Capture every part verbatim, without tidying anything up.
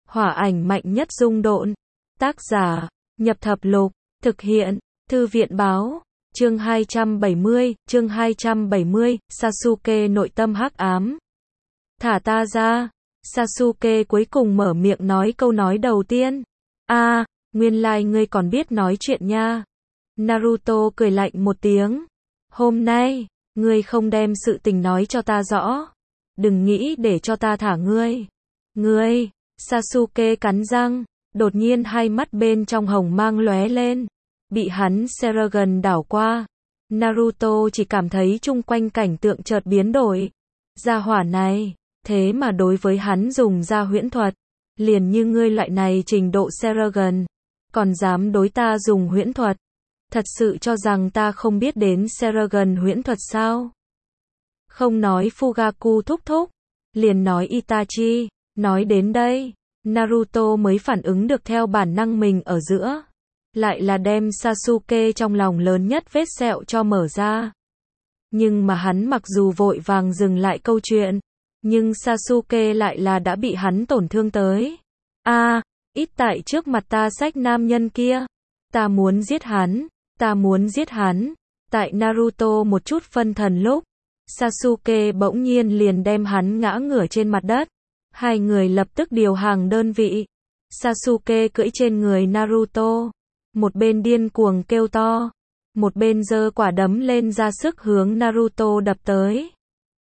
Hỏa ảnh mạnh nhất dung độn. Tác giả, Nhập Thập Lục, thực hiện, Thư viện Báo. Chương hai trăm bảy mươi, chương hai trăm bảy mươi, Sasuke nội tâm hắc ám. Thả ta ra. Sasuke cuối cùng mở miệng nói câu nói đầu tiên. A, à, nguyên lai ngươi còn biết nói chuyện nha. Naruto cười lạnh một tiếng. Hôm nay, ngươi không đem sự tình nói cho ta rõ. Đừng nghĩ để cho ta thả ngươi. Ngươi, Sasuke cắn răng, đột nhiên hai mắt bên trong hồng mang lóe lên. Bị hắn Sharingan đảo qua. Naruto chỉ cảm thấy chung quanh cảnh tượng chợt biến đổi. Gia hỏa này, thế mà đối với hắn dùng ra huyễn thuật. Liền như ngươi loại này trình độ Sharingan, còn dám đối ta dùng huyễn thuật. Thật sự cho rằng ta không biết đến Sharingan huyễn thuật sao? Không nói Fugaku thúc thúc, liền nói Itachi. Nói đến đây, Naruto mới phản ứng được theo bản năng mình ở giữa. Lại là đem Sasuke trong lòng lớn nhất vết sẹo cho mở ra. Nhưng mà hắn mặc dù vội vàng dừng lại câu chuyện, nhưng Sasuke lại là đã bị hắn tổn thương tới. A, à, ít tại trước mặt ta xách nam nhân kia. Ta muốn giết hắn, ta muốn giết hắn. Tại Naruto một chút phân thần lúc, Sasuke bỗng nhiên liền đem hắn ngã ngửa trên mặt đất. Hai người lập tức điều hàng đơn vị. Sasuke cưỡi trên người Naruto, một bên điên cuồng kêu to, một bên giơ quả đấm lên ra sức hướng Naruto đập tới.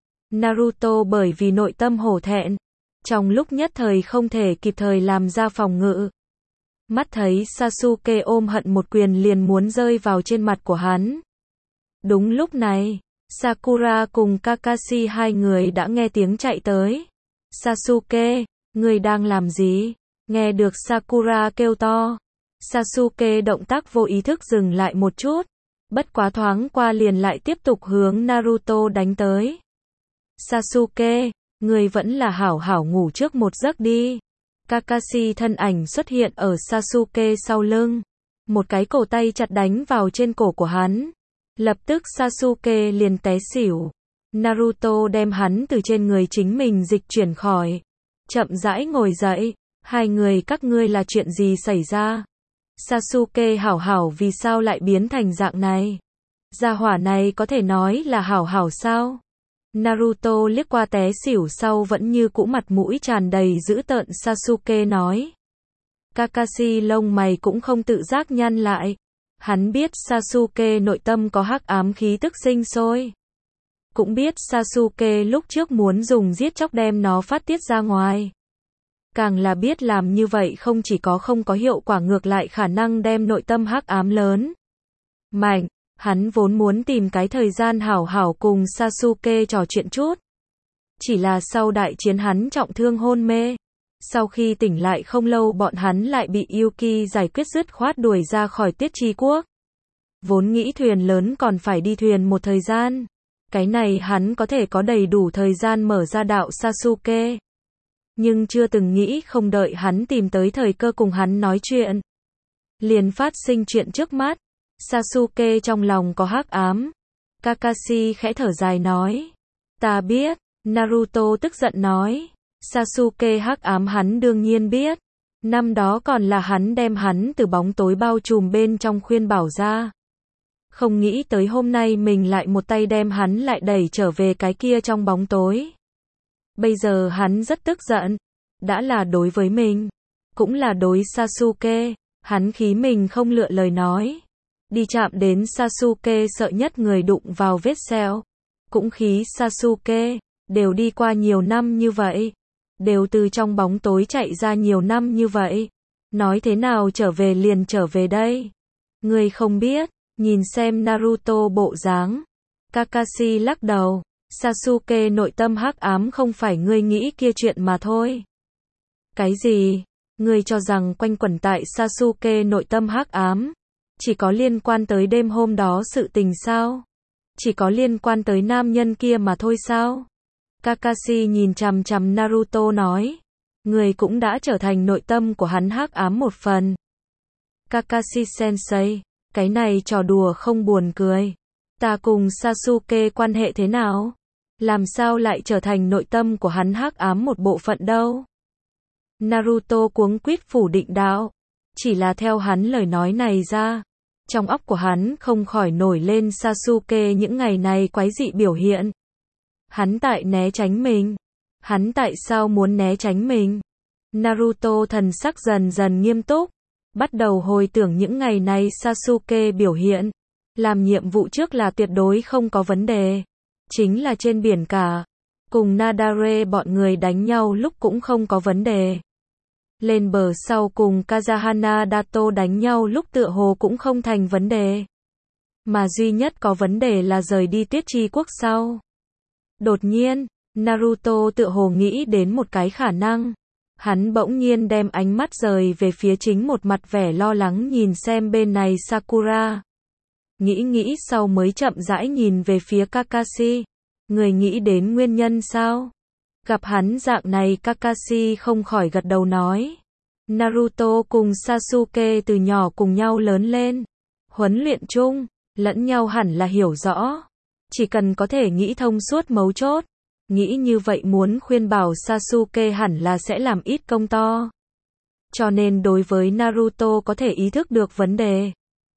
Naruto bởi vì nội tâm hổ thẹn, trong lúc nhất thời không thể kịp thời làm ra phòng ngự. Mắt thấy Sasuke ôm hận một quyền liền muốn rơi vào trên mặt của hắn. Đúng lúc này, Sakura cùng Kakashi hai người đã nghe tiếng chạy tới. Sasuke, ngươi đang làm gì? Nghe được Sakura kêu to, Sasuke động tác vô ý thức dừng lại một chút, bất quá thoáng qua liền lại tiếp tục hướng Naruto đánh tới. Sasuke, ngươi vẫn là hảo hảo ngủ trước một giấc đi. Kakashi thân ảnh xuất hiện ở Sasuke sau lưng, một cái cổ tay chặt đánh vào trên cổ của hắn. Lập tức Sasuke liền té xỉu. Naruto đem hắn từ trên người chính mình dịch chuyển khỏi. Chậm rãi ngồi dậy. Hai người các ngươi là chuyện gì xảy ra? Sasuke hảo hảo vì sao lại biến thành dạng này? Gia hỏa này có thể nói là hảo hảo sao? Naruto liếc qua té xỉu sau vẫn như cũ mặt mũi tràn đầy dữ tợn Sasuke nói. Kakashi lông mày cũng không tự giác nhăn lại. Hắn biết Sasuke nội tâm có hắc ám khí tức sinh sôi. Cũng biết Sasuke lúc trước muốn dùng giết chóc đem nó phát tiết ra ngoài. Càng là biết làm như vậy không chỉ có không có hiệu quả ngược lại khả năng đem nội tâm hắc ám lớn mạnh. Hắn vốn muốn tìm cái thời gian hảo hảo cùng Sasuke trò chuyện chút. Chỉ là sau đại chiến hắn trọng thương hôn mê. Sau khi tỉnh lại không lâu bọn hắn lại bị Yuki giải quyết dứt khoát đuổi ra khỏi Tiết Chi Quốc. Vốn nghĩ thuyền lớn còn phải đi thuyền một thời gian. Cái này hắn có thể có đầy đủ thời gian mở ra đạo Sasuke. Nhưng chưa từng nghĩ không đợi hắn tìm tới thời cơ cùng hắn nói chuyện. Liền phát sinh chuyện trước mắt. Sasuke trong lòng có hắc ám. Kakashi khẽ thở dài nói. Ta biết. Naruto tức giận nói. Sasuke hắc ám hắn đương nhiên biết. Năm đó còn là hắn đem hắn từ bóng tối bao trùm bên trong khuyên bảo ra. Không nghĩ tới hôm nay mình lại một tay đem hắn lại đẩy trở về cái kia trong bóng tối. Bây giờ hắn rất tức giận. Đã là đối với mình. Cũng là đối Sasuke. Hắn khí mình không lựa lời nói. Đi chạm đến Sasuke sợ nhất người đụng vào vết sẹo. Cũng khí Sasuke. Đều đi qua nhiều năm như vậy. Đều từ trong bóng tối chạy ra nhiều năm như vậy. Nói thế nào trở về liền trở về đây. Ngươi không biết. Nhìn xem Naruto bộ dáng. Kakashi lắc đầu. Sasuke nội tâm hắc ám không phải ngươi nghĩ kia chuyện mà thôi. Cái gì? Ngươi cho rằng quanh quẩn tại Sasuke nội tâm hắc ám chỉ có liên quan tới đêm hôm đó sự tình sao? Chỉ có liên quan tới nam nhân kia mà thôi sao? Kakashi nhìn chằm chằm Naruto nói. Ngươi cũng đã trở thành nội tâm của hắn hắc ám một phần. Kakashi sensei, cái này trò đùa không buồn cười. Ta cùng Sasuke quan hệ thế nào? Làm sao lại trở thành nội tâm của hắn hắc ám một bộ phận đâu? Naruto cuống quýt phủ định đạo. Chỉ là theo hắn lời nói này ra, trong óc của hắn không khỏi nổi lên Sasuke những ngày này quái dị biểu hiện. Hắn tại né tránh mình. Hắn tại sao muốn né tránh mình? Naruto thần sắc dần dần nghiêm túc, bắt đầu hồi tưởng những ngày này Sasuke biểu hiện. Làm nhiệm vụ trước là tuyệt đối không có vấn đề. Chính là trên biển cả. Cùng Nadare bọn người đánh nhau lúc cũng không có vấn đề. Lên bờ sau cùng Kazahana Dato đánh nhau lúc tựa hồ cũng không thành vấn đề. Mà duy nhất có vấn đề là rời đi Tuyết Chi Quốc sau. Đột nhiên, Naruto tựa hồ nghĩ đến một cái khả năng. Hắn bỗng nhiên đem ánh mắt rời về phía chính một mặt vẻ lo lắng nhìn xem bên này Sakura. Nghĩ nghĩ sau mới chậm rãi nhìn về phía Kakashi. Người nghĩ đến nguyên nhân sao? Gặp hắn dạng này Kakashi không khỏi gật đầu nói. Naruto cùng Sasuke từ nhỏ cùng nhau lớn lên. Huấn luyện chung, lẫn nhau hẳn là hiểu rõ. Chỉ cần có thể nghĩ thông suốt mấu chốt. Nghĩ như vậy muốn khuyên bảo Sasuke hẳn là sẽ làm ít công to. Cho nên đối với Naruto có thể ý thức được vấn đề.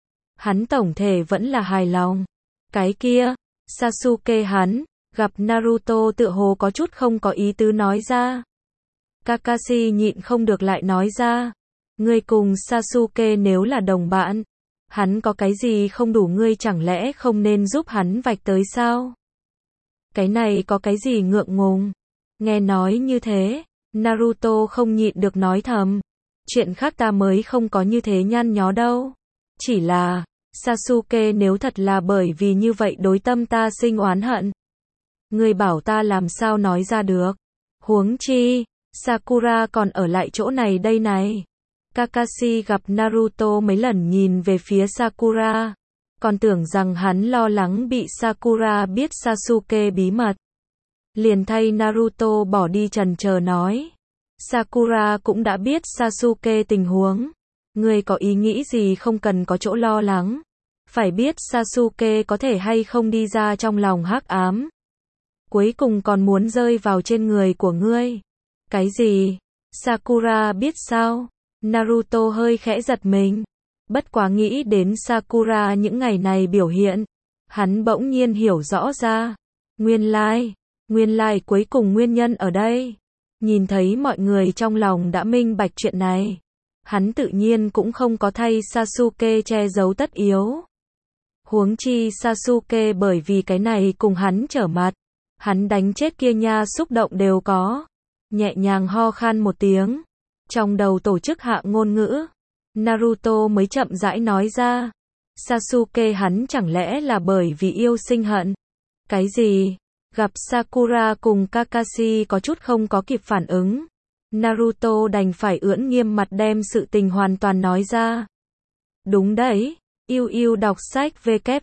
Hắn tổng thể vẫn là hài lòng. Cái kia, Sasuke hắn, gặp Naruto tựa hồ có chút không có ý tứ nói ra. Kakashi nhịn không được lại nói ra. Ngươi cùng Sasuke nếu là đồng bạn, hắn có cái gì không đủ ngươi chẳng lẽ không nên giúp hắn vạch tới sao? Cái này có cái gì ngượng ngùng? Nghe nói như thế, Naruto không nhịn được nói thầm. Chuyện khác ta mới không có như thế nhăn nhó đâu. Chỉ là, Sasuke nếu thật là bởi vì như vậy đối tâm ta sinh oán hận. Ngươi bảo ta làm sao nói ra được. Huống chi, Sakura còn ở lại chỗ này đây này. Kakashi gặp Naruto mấy lần nhìn về phía Sakura. Còn tưởng rằng hắn lo lắng bị Sakura biết Sasuke bí mật. Liền thay Naruto bỏ đi chần chờ nói. Sakura cũng đã biết Sasuke tình huống. Ngươi có ý nghĩ gì không cần có chỗ lo lắng. Phải biết Sasuke có thể hay không đi ra trong lòng hắc ám. Cuối cùng còn muốn rơi vào trên người của ngươi. Cái gì? Sakura biết sao? Naruto hơi khẽ giật mình. Bất quá nghĩ đến Sakura những ngày này biểu hiện. Hắn bỗng nhiên hiểu rõ ra. Nguyên lai, nguyên lai cuối cùng nguyên nhân ở đây. Nhìn thấy mọi người trong lòng đã minh bạch chuyện này. Hắn tự nhiên cũng không có thay Sasuke che giấu tất yếu. Huống chi Sasuke bởi vì cái này cùng hắn trở mặt. Hắn đánh chết kia nha xúc động đều có. Nhẹ nhàng ho khan một tiếng. Trong đầu tổ chức hạ ngôn ngữ. Naruto mới chậm rãi nói ra. Sasuke hắn chẳng lẽ là bởi vì yêu sinh hận? Cái gì? Gặp Sakura cùng Kakashi có chút không có kịp phản ứng. Naruto đành phải ưỡn nghiêm mặt đem sự tình hoàn toàn nói ra. Đúng đấy. Yêu yêu đọc sách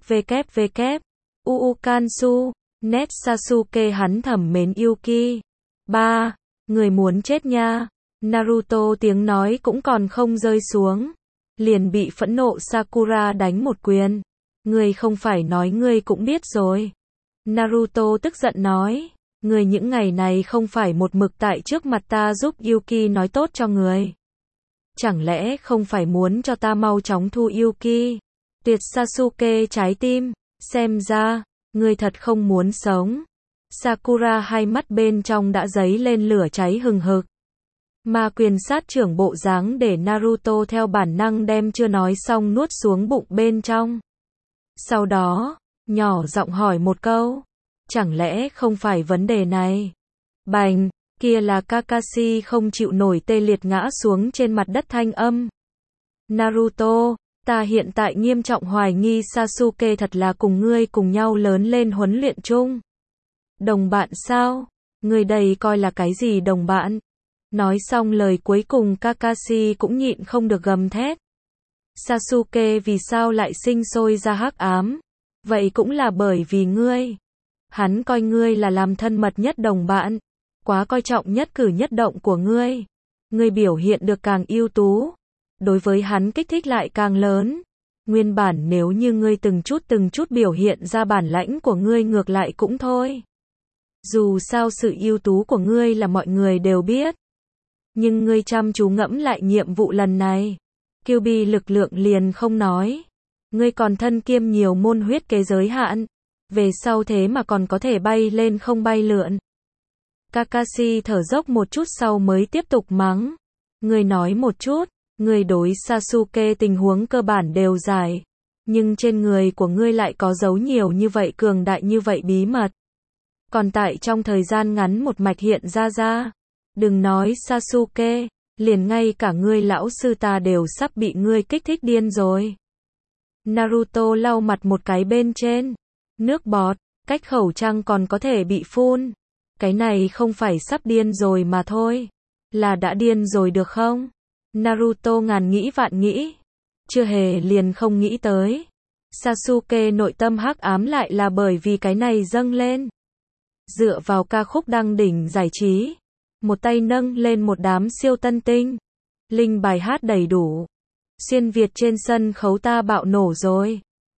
www. Uukansu. Net Sasuke hắn thầm mến Yuki. ba. Người muốn chết nha. Naruto tiếng nói cũng còn không rơi xuống. Liền bị phẫn nộ Sakura đánh một quyền. Người không phải nói ngươi cũng biết rồi. Naruto tức giận nói. Người những ngày này không phải một mực tại trước mặt ta giúp Yuki nói tốt cho người. Chẳng lẽ không phải muốn cho ta mau chóng thu Yuki? Tuyệt Sasuke trái tim. Xem ra, ngươi thật không muốn sống. Sakura hai mắt bên trong đã dấy lên lửa cháy hừng hực. Ma quyền sát trưởng bộ dáng để Naruto theo bản năng đem chưa nói xong nuốt xuống bụng bên trong. Sau đó, nhỏ giọng hỏi một câu. Chẳng lẽ không phải vấn đề này? Bành, kia là Kakashi không chịu nổi tê liệt ngã xuống trên mặt đất thanh âm. Naruto, ta hiện tại nghiêm trọng hoài nghi Sasuke thật là cùng ngươi cùng nhau lớn lên huấn luyện chung. Đồng bạn sao? Ngươi đây coi là cái gì đồng bạn? Nói xong lời cuối cùng Kakashi cũng nhịn không được gầm thét. Sasuke vì sao lại sinh sôi ra hắc ám? Vậy cũng là bởi vì ngươi. Hắn coi ngươi là làm thân mật nhất đồng bạn. Quá coi trọng nhất cử nhất động của ngươi. Ngươi biểu hiện được càng ưu tú. Đối với hắn kích thích lại càng lớn. Nguyên bản nếu như ngươi từng chút từng chút biểu hiện ra bản lãnh của ngươi ngược lại cũng thôi. Dù sao sự ưu tú của ngươi là mọi người đều biết. Nhưng ngươi chăm chú ngẫm lại nhiệm vụ lần này. Kyuubi lực lượng liền không nói. Ngươi còn thân kiêm nhiều môn huyết kế giới hạn. Về sau thế mà còn có thể bay lên không bay lượn. Kakashi thở dốc một chút sau mới tiếp tục mắng. Ngươi nói một chút, ngươi đối Sasuke tình huống cơ bản đều giải. Nhưng trên người của ngươi lại có giấu nhiều như vậy cường đại như vậy bí mật. Còn tại trong thời gian ngắn một mạch hiện ra ra. Đừng nói Sasuke, liền ngay cả ngươi lão sư ta đều sắp bị ngươi kích thích điên rồi. Naruto lau mặt một cái bên trên. Nước bọt, cách khẩu trang còn có thể bị phun. Cái này không phải sắp điên rồi mà thôi. Là đã điên rồi được không? Naruto ngàn nghĩ vạn nghĩ. Chưa hề liền không nghĩ tới. Sasuke nội tâm hắc ám lại là bởi vì cái này dâng lên. Dựa vào ca khúc đăng đỉnh giải trí. Một tay nâng lên một đám siêu tân tinh. Linh bài hát đầy đủ. Xuyên Việt trên sân khấu ta bạo nổ rồi.